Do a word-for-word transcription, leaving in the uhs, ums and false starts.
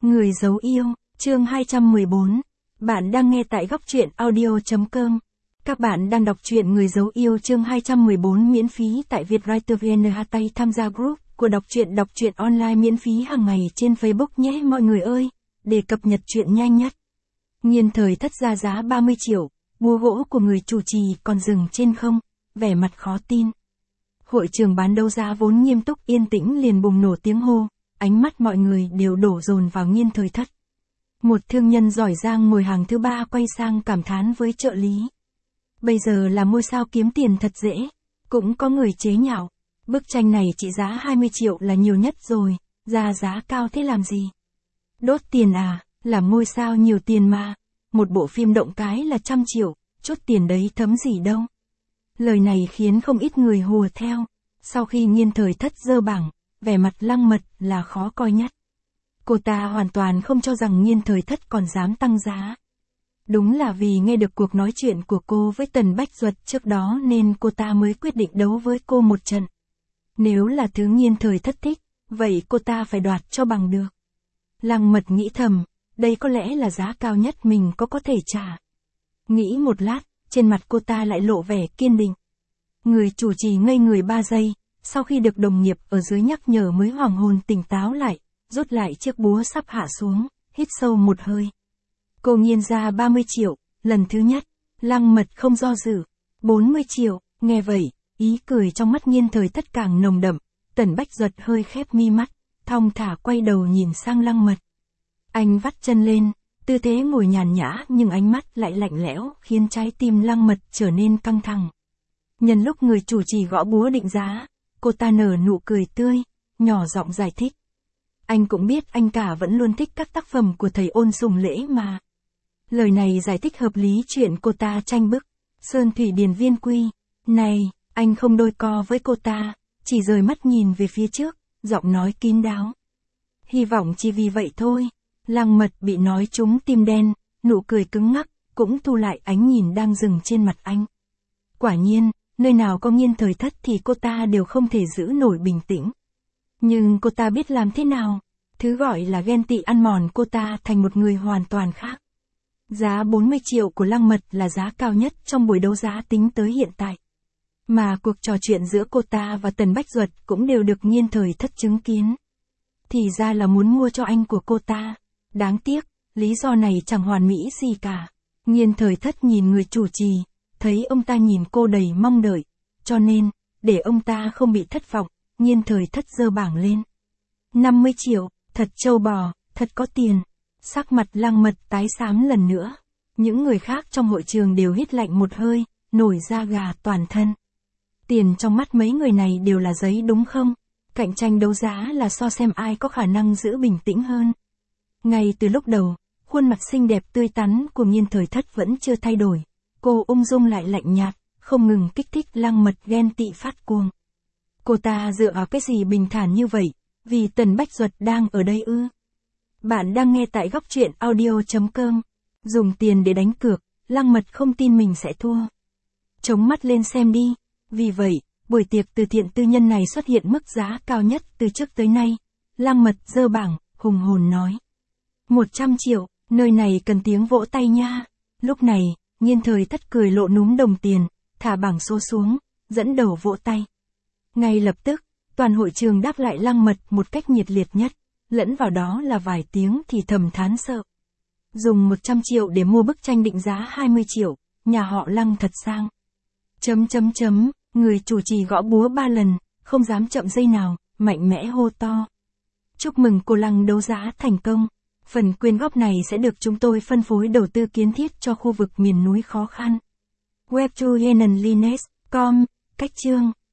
Người giấu yêu, chương hai trăm mười bốn. Bạn đang nghe tại góc truyện audio chấm com. Các bạn đang đọc truyện Người giấu yêu chương hai trăm mười bốn miễn phí tại Vietwriter vê en. Tay tham gia group của đọc truyện đọc truyện online miễn phí hàng ngày trên Facebook nhé mọi người ơi, để cập nhật truyện nhanh nhất. Nghiên thời thất ra giá ba mươi triệu, búa gỗ của người chủ trì còn dừng trên không, vẻ mặt khó tin. Hội trường bán đấu giá vốn nghiêm túc yên tĩnh liền bùng nổ tiếng hô, ánh mắt mọi người đều đổ dồn vào Nghiên thời thất. Một thương nhân giỏi giang ngồi hàng thứ ba quay sang cảm thán với trợ lý. Bây giờ là ngôi sao kiếm tiền thật dễ. Cũng có người chế nhạo. Bức tranh này trị giá hai mươi triệu là nhiều nhất rồi, ra giá cao thế làm gì? Đốt tiền à, làm ngôi sao nhiều tiền mà. Một bộ phim động cái là trăm triệu, chút tiền đấy thấm gì đâu. Lời này khiến không ít người hùa theo. Sau khi Nghiên thời thất dơ bảng, vẻ mặt Lăng Mật là khó coi nhất. Cô ta hoàn toàn không cho rằng Nghiên thời thất còn dám tăng giá. Đúng là vì nghe được cuộc nói chuyện của cô với Tần Bách Duật trước đó nên cô ta mới quyết định đấu với cô một trận. Nếu là thứ Nghiên thời thất thích, vậy cô ta phải đoạt cho bằng được. Lăng Mật nghĩ thầm, đây có lẽ là giá cao nhất mình có có thể trả. Nghĩ một lát, trên mặt cô ta lại lộ vẻ kiên định. Người chủ trì ngây người ba giây, sau khi được đồng nghiệp ở dưới nhắc nhở mới hoàng hồn tỉnh táo lại, rút lại chiếc búa sắp hạ xuống, hít sâu một hơi. Cô Nghiên ra ba mươi triệu, lần thứ nhất, Lăng Mật không do dự, bốn mươi triệu, nghe vậy, ý cười trong mắt Nghiên thời thất càng nồng đậm, Tần Bách Duật hơi khép mi mắt, thong thả quay đầu nhìn sang Lăng Mật. Anh vắt chân lên, tư thế ngồi nhàn nhã nhưng ánh mắt lại lạnh lẽo khiến trái tim Lăng Mật trở nên căng thẳng. Nhân lúc người chủ trì gõ búa định giá, cô ta nở nụ cười tươi, nhỏ giọng giải thích. Anh cũng biết anh cả vẫn luôn thích các tác phẩm của thầy Ôn Sùng Lễ mà. Lời này giải thích hợp lý chuyện cô ta tranh bức. Sơn Thủy Điền Viên Quy. Này, anh không đôi co với cô ta, chỉ rời mắt nhìn về phía trước, giọng nói kín đáo. Hy vọng chỉ vì vậy thôi. Lăng Mật bị nói trúng tim đen, nụ cười cứng ngắc, cũng thu lại ánh nhìn đang dừng trên mặt anh. Quả nhiên, nơi nào có Nghiên thời thất thì cô ta đều không thể giữ nổi bình tĩnh. Nhưng cô ta biết làm thế nào? Thứ gọi là ghen tị ăn mòn cô ta thành một người hoàn toàn khác. Giá bốn mươi triệu của Lăng Mật là giá cao nhất trong buổi đấu giá tính tới hiện tại. Mà cuộc trò chuyện giữa cô ta và Tần Bách Duật cũng đều được Nghiên thời thất chứng kiến. Thì ra là muốn mua cho anh của cô ta. Đáng tiếc, lý do này chẳng hoàn mỹ gì cả. Nghiên thời thất nhìn người chủ trì, thấy ông ta nhìn cô đầy mong đợi. Cho nên, để ông ta không bị thất vọng, Nghiên thời thất giơ bảng lên. năm mươi triệu, thật trâu bò, thật có tiền. Sắc mặt Lăng Mật tái xám lần nữa. Những người khác trong hội trường đều hít lạnh một hơi, nổi da gà toàn thân. Tiền trong mắt mấy người này đều là giấy đúng không? Cạnh tranh đấu giá là so xem ai có khả năng giữ bình tĩnh hơn. Ngay từ lúc đầu, khuôn mặt xinh đẹp tươi tắn của Nghiên thời thất vẫn chưa thay đổi. Cô ung dung lại lạnh nhạt, không ngừng kích thích Lăng Mật ghen tị phát cuồng. Cô ta dựa vào cái gì bình thản như vậy? Vì Tần Bách Duật đang ở đây ư? Bạn đang nghe tại góc truyện audio chấm com. Dùng tiền để đánh cược, Lăng Mật không tin mình sẽ thua. Chống mắt lên xem đi. Vì vậy, buổi tiệc từ thiện tư nhân này xuất hiện mức giá cao nhất từ trước tới nay. Lăng Mật giơ bảng, hùng hồn nói. một trăm triệu, nơi này cần tiếng vỗ tay nha. Lúc này, Nghiên thời thất cười lộ núm đồng tiền, thả bảng số xuống, dẫn đầu vỗ tay. Ngay lập tức, toàn hội trường đáp lại Lăng Mật một cách nhiệt liệt nhất, lẫn vào đó là vài tiếng thì thầm thán sợ. Dùng một trăm triệu để mua bức tranh định giá hai mươi triệu, nhà họ Lăng thật sang. Chấm chấm chấm, người chủ trì gõ búa ba lần, không dám chậm giây nào, mạnh mẽ hô to. Chúc mừng cô Lăng đấu giá thành công. Phần quyên góp này sẽ được chúng tôi phân phối đầu tư kiến thiết cho khu vực miền núi khó khăn. Web to Henan Lines chấm com, cách chương.